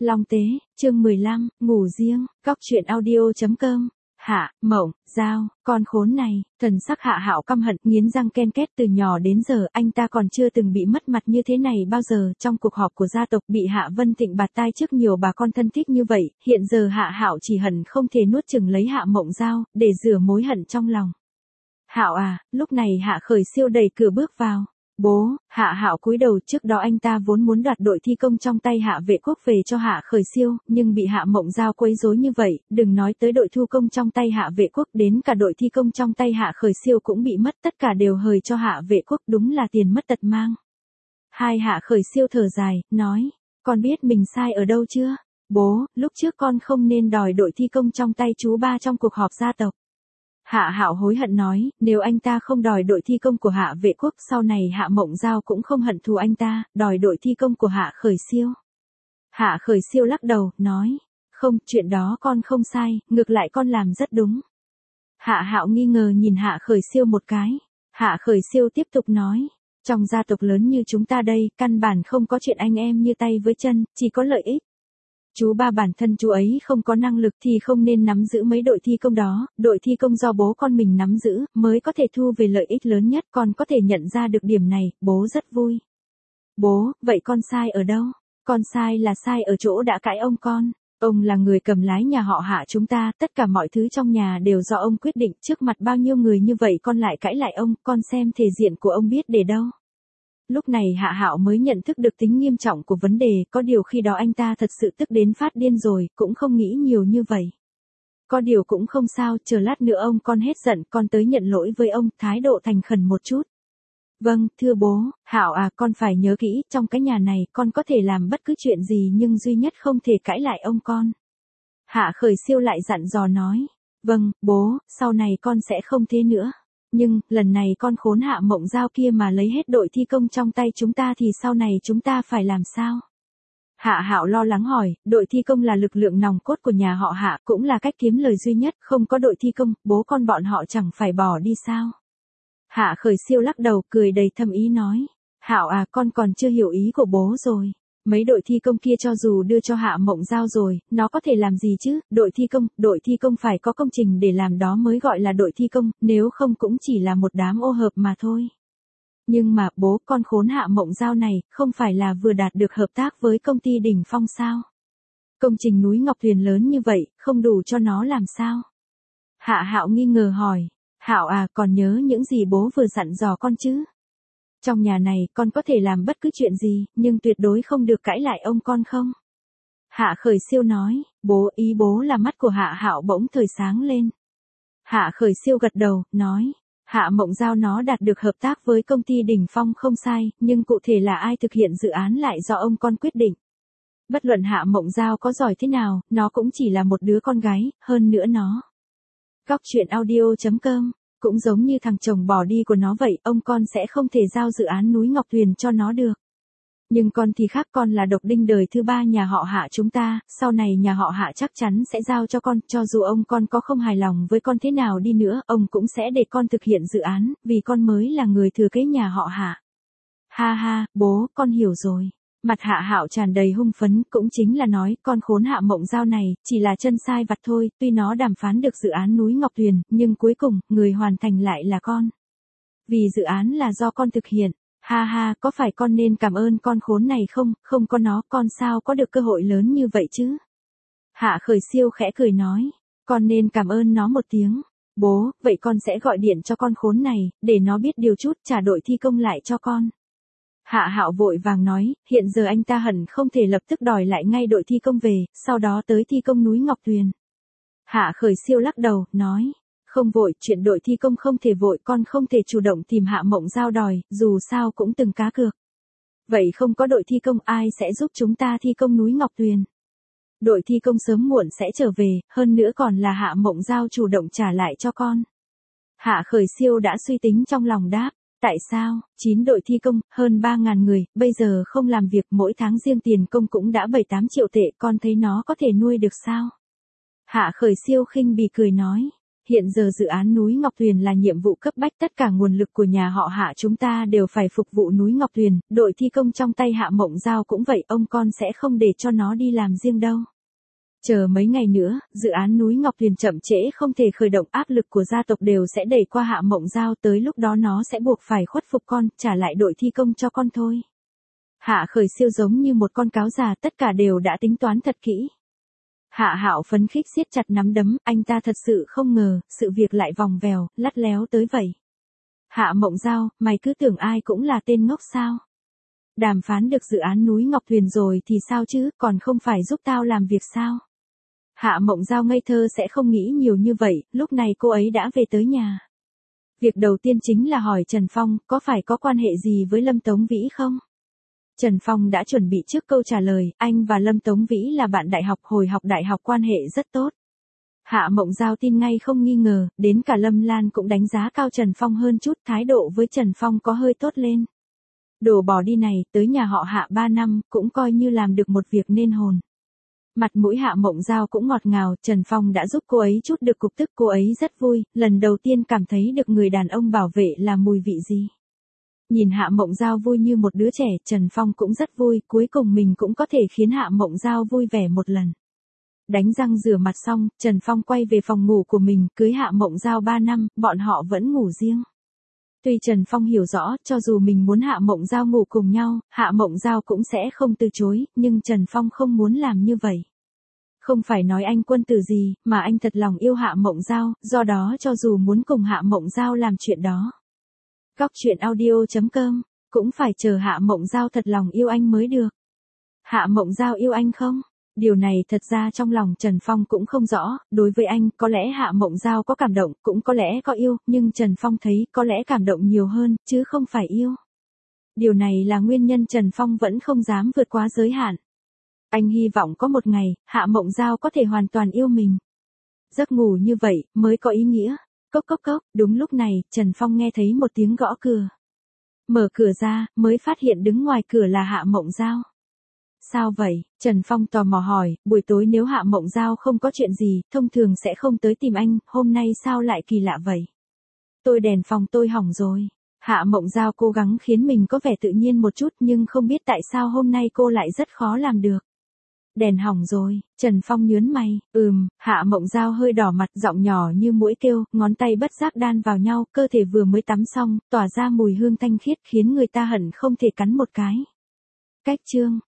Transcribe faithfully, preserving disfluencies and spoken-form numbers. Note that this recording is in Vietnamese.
Long Tế, chương mười lăm, ngủ riêng, góc truyện audio chấm com. Hạ, Mộng, Giao, con khốn này, thần sắc Hạ Hạo căm hận, nghiến răng ken két. Từ nhỏ đến giờ anh ta còn chưa từng bị mất mặt như thế này bao giờ. Trong cuộc họp của gia tộc bị Hạ Vân Tịnh bạt tai trước nhiều bà con thân thích như vậy, hiện giờ Hạ Hạo chỉ hận không thể nuốt chửng lấy Hạ Mộng Giao, để rửa mối hận trong lòng. Hạo à, lúc này Hạ Khởi Siêu đẩy cửa bước vào. Bố, Hạ Hạo cúi đầu. Trước đó anh ta vốn muốn đoạt đội thi công trong tay Hạ Vệ Quốc về cho Hạ Khởi Siêu, nhưng bị Hạ Mộng Giao quấy rối như vậy, đừng nói tới đội thu công trong tay Hạ Vệ Quốc, đến cả đội thi công trong tay Hạ Khởi Siêu cũng bị mất, tất cả đều hời cho Hạ Vệ Quốc, đúng là tiền mất tật mang. Hai Hạ Khởi Siêu thở dài, nói, con biết mình sai ở đâu chưa? Bố, lúc trước con không nên đòi đội thi công trong tay chú ba trong cuộc họp gia tộc. Hạ Hạo hối hận nói, nếu anh ta không đòi đội thi công của Hạ Vệ Quốc, sau này Hạ Mộng Giao cũng không hận thù anh ta, đòi đội thi công của Hạ Khởi Siêu. Hạ Khởi Siêu lắc đầu, nói, không, chuyện đó con không sai, ngược lại con làm rất đúng. Hạ Hạo nghi ngờ nhìn Hạ Khởi Siêu một cái. Hạ Khởi Siêu tiếp tục nói, trong gia tộc lớn như chúng ta đây, căn bản không có chuyện anh em như tay với chân, chỉ có lợi ích. Chú ba bản thân chú ấy không có năng lực thì không nên nắm giữ mấy đội thi công đó, đội thi công do bố con mình nắm giữ, mới có thể thu về lợi ích lớn nhất, con có thể nhận ra được điểm này, bố rất vui. Bố, vậy con sai ở đâu? Con sai là sai ở chỗ đã cãi ông con. Ông là người cầm lái nhà họ Hạ chúng ta, tất cả mọi thứ trong nhà đều do ông quyết định, trước mặt bao nhiêu người như vậy con lại cãi lại ông, con xem thể diện của ông biết để đâu. Lúc này Hạ Hạo mới nhận thức được tính nghiêm trọng của vấn đề, có điều khi đó anh ta thật sự tức đến phát điên rồi, cũng không nghĩ nhiều như vậy. Có điều cũng không sao, chờ lát nữa ông con hết giận, con tới nhận lỗi với ông, thái độ thành khẩn một chút. Vâng, thưa bố, Hạo à, con phải nhớ kỹ, trong cái nhà này con có thể làm bất cứ chuyện gì nhưng duy nhất không thể cãi lại ông con. Hạ Khởi Siêu lại dặn dò nói, vâng, bố, sau này con sẽ không thế nữa. Nhưng, lần này con khốn Hạ Mộng Giao kia mà lấy hết đội thi công trong tay chúng ta thì sau này chúng ta phải làm sao? Hạ Hạo lo lắng hỏi, đội thi công là lực lượng nòng cốt của nhà họ Hạ, cũng là cách kiếm lời duy nhất, không có đội thi công, bố con bọn họ chẳng phải bỏ đi sao? Hạ Khởi Siêu lắc đầu, cười đầy thâm ý nói, Hạo à, con còn chưa hiểu ý của bố rồi. Mấy đội thi công kia cho dù đưa cho Hạ Mộng Giao rồi, nó có thể làm gì chứ? Đội thi công, đội thi công phải có công trình để làm đó mới gọi là đội thi công, nếu không cũng chỉ là một đám ô hợp mà thôi. Nhưng mà bố, con khốn Hạ Mộng Giao này, không phải là vừa đạt được hợp tác với công ty Đỉnh Phong sao? Công trình núi Ngọc Tuyền lớn như vậy, không đủ cho nó làm sao? Hạ Hạo nghi ngờ hỏi, Hạo à, còn nhớ những gì bố vừa dặn dò con chứ? Trong nhà này, con có thể làm bất cứ chuyện gì, nhưng tuyệt đối không được cãi lại ông con không? Hạ Khởi Siêu nói, bố, ý bố là mắt của Hạ Hạo bỗng thời sáng lên. Hạ Khởi Siêu gật đầu, nói, Hạ Mộng Giao nó đạt được hợp tác với công ty Đỉnh Phong không sai, nhưng cụ thể là ai thực hiện dự án lại do ông con quyết định. Bất luận Hạ Mộng Giao có giỏi thế nào, nó cũng chỉ là một đứa con gái, hơn nữa nó. Góc truyện audio chấm com. Cũng giống như thằng chồng bỏ đi của nó vậy, ông con sẽ không thể giao dự án núi Ngọc Tuyền cho nó được. Nhưng con thì khác, con là độc đinh đời thứ ba nhà họ Hạ chúng ta, sau này nhà họ Hạ chắc chắn sẽ giao cho con, cho dù ông con có không hài lòng với con thế nào đi nữa, ông cũng sẽ để con thực hiện dự án, vì con mới là người thừa kế nhà họ Hạ. Ha ha, bố, con hiểu rồi. Mặt Hạ Hạo tràn đầy hung phấn, cũng chính là nói, con khốn Hạ Mộng Giao này, chỉ là chân sai vặt thôi, tuy nó đàm phán được dự án núi Ngọc Tuyền, nhưng cuối cùng, người hoàn thành lại là con. Vì dự án là do con thực hiện, ha ha, có phải con nên cảm ơn con khốn này không, không có nó, con sao có được cơ hội lớn như vậy chứ? Hạ Khởi Siêu khẽ cười nói, con nên cảm ơn nó một tiếng. Bố, vậy con sẽ gọi điện cho con khốn này, để nó biết điều chút, trả đội thi công lại cho con. Hạ Hạo vội vàng nói, hiện giờ anh ta hẳn không thể lập tức đòi lại ngay đội thi công về, sau đó tới thi công núi Ngọc Tuyền. Hạ Khởi Siêu lắc đầu, nói, không vội, chuyện đội thi công không thể vội, con không thể chủ động tìm Hạ Mộng Giao đòi, dù sao cũng từng cá cược. Vậy không có đội thi công ai sẽ giúp chúng ta thi công núi Ngọc Tuyền? Đội thi công sớm muộn sẽ trở về, hơn nữa còn là Hạ Mộng Giao chủ động trả lại cho con. Hạ Khởi Siêu đã suy tính trong lòng đáp. Tại sao, chín đội thi công, hơn ba ngàn người, bây giờ không làm việc, mỗi tháng riêng tiền công cũng đã bảy tám triệu tệ, con thấy nó có thể nuôi được sao? Hạ Khởi Siêu khinh bỉ cười nói, hiện giờ dự án núi Ngọc Tuyền là nhiệm vụ cấp bách, tất cả nguồn lực của nhà họ Hạ chúng ta đều phải phục vụ núi Ngọc Tuyền, đội thi công trong tay Hạ Mộng Giao cũng vậy, ông con sẽ không để cho nó đi làm riêng đâu. Chờ mấy ngày nữa, dự án núi Ngọc Tuyền chậm trễ không thể khởi động, áp lực của gia tộc đều sẽ đẩy qua Hạ Mộng Giao, tới lúc đó nó sẽ buộc phải khuất phục con, trả lại đội thi công cho con thôi. Hạ Khởi Siêu giống như một con cáo già, tất cả đều đã tính toán thật kỹ. Hạ Hạo phấn khích siết chặt nắm đấm, anh ta thật sự không ngờ, sự việc lại vòng vèo, lắt léo tới vậy. Hạ Mộng Giao, mày cứ tưởng ai cũng là tên ngốc sao? Đàm phán được dự án núi Ngọc Tuyền rồi thì sao chứ, còn không phải giúp tao làm việc sao? Hạ Mộng Giao ngây thơ sẽ không nghĩ nhiều như vậy, lúc này cô ấy đã về tới nhà. Việc đầu tiên chính là hỏi Trần Phong, có phải có quan hệ gì với Lâm Tống Vĩ không? Trần Phong đã chuẩn bị trước câu trả lời, anh và Lâm Tống Vĩ là bạn đại học, hồi học đại học quan hệ rất tốt. Hạ Mộng Giao tin ngay không nghi ngờ, đến cả Lâm Lan cũng đánh giá cao Trần Phong hơn chút, thái độ với Trần Phong có hơi tốt lên. Đồ bỏ đi này, tới nhà họ Hạ ba năm, cũng coi như làm được một việc nên hồn. Mặt mũi Hạ Mộng Giao cũng ngọt ngào, Trần Phong đã giúp cô ấy chút được cục tức, cô ấy rất vui, lần đầu tiên cảm thấy được người đàn ông bảo vệ là mùi vị gì. Nhìn Hạ Mộng Giao vui như một đứa trẻ, Trần Phong cũng rất vui, cuối cùng mình cũng có thể khiến Hạ Mộng Giao vui vẻ một lần. Đánh răng rửa mặt xong, Trần Phong quay về phòng ngủ của mình, cưới Hạ Mộng Giao ba năm, bọn họ vẫn ngủ riêng. Tuy Trần Phong hiểu rõ, cho dù mình muốn Hạ Mộng Giao ngủ cùng nhau, Hạ Mộng Giao cũng sẽ không từ chối, nhưng Trần Phong không muốn làm như vậy. Không phải nói anh quân tử gì, mà anh thật lòng yêu Hạ Mộng Giao, do đó cho dù muốn cùng Hạ Mộng Giao làm chuyện đó. Góc truyện audio chấm com, cũng phải chờ Hạ Mộng Giao thật lòng yêu anh mới được. Hạ Mộng Giao yêu anh không? Điều này thật ra trong lòng Trần Phong cũng không rõ, đối với anh, có lẽ Hạ Mộng Giao có cảm động, cũng có lẽ có yêu, nhưng Trần Phong thấy có lẽ cảm động nhiều hơn, chứ không phải yêu. Điều này là nguyên nhân Trần Phong vẫn không dám vượt quá giới hạn. Anh hy vọng có một ngày, Hạ Mộng Giao có thể hoàn toàn yêu mình. Giấc ngủ như vậy, mới có ý nghĩa. Cốc cốc cốc, đúng lúc này, Trần Phong nghe thấy một tiếng gõ cửa. Mở cửa ra, mới phát hiện đứng ngoài cửa là Hạ Mộng Giao. Sao vậy? Trần Phong tò mò hỏi, buổi tối nếu Hạ Mộng Giao không có chuyện gì, thông thường sẽ không tới tìm anh, hôm nay sao lại kỳ lạ vậy? Tôi đèn phòng tôi hỏng rồi. Hạ Mộng Giao cố gắng khiến mình có vẻ tự nhiên một chút, nhưng không biết tại sao hôm nay cô lại rất khó làm được. Đèn hỏng rồi, Trần Phong nhớn mày, ừm, Hạ Mộng Giao hơi đỏ mặt, giọng nhỏ như muỗi kêu, ngón tay bất giác đan vào nhau, cơ thể vừa mới tắm xong, tỏa ra mùi hương thanh khiết khiến người ta hận không thể cắn một cái. Cách chương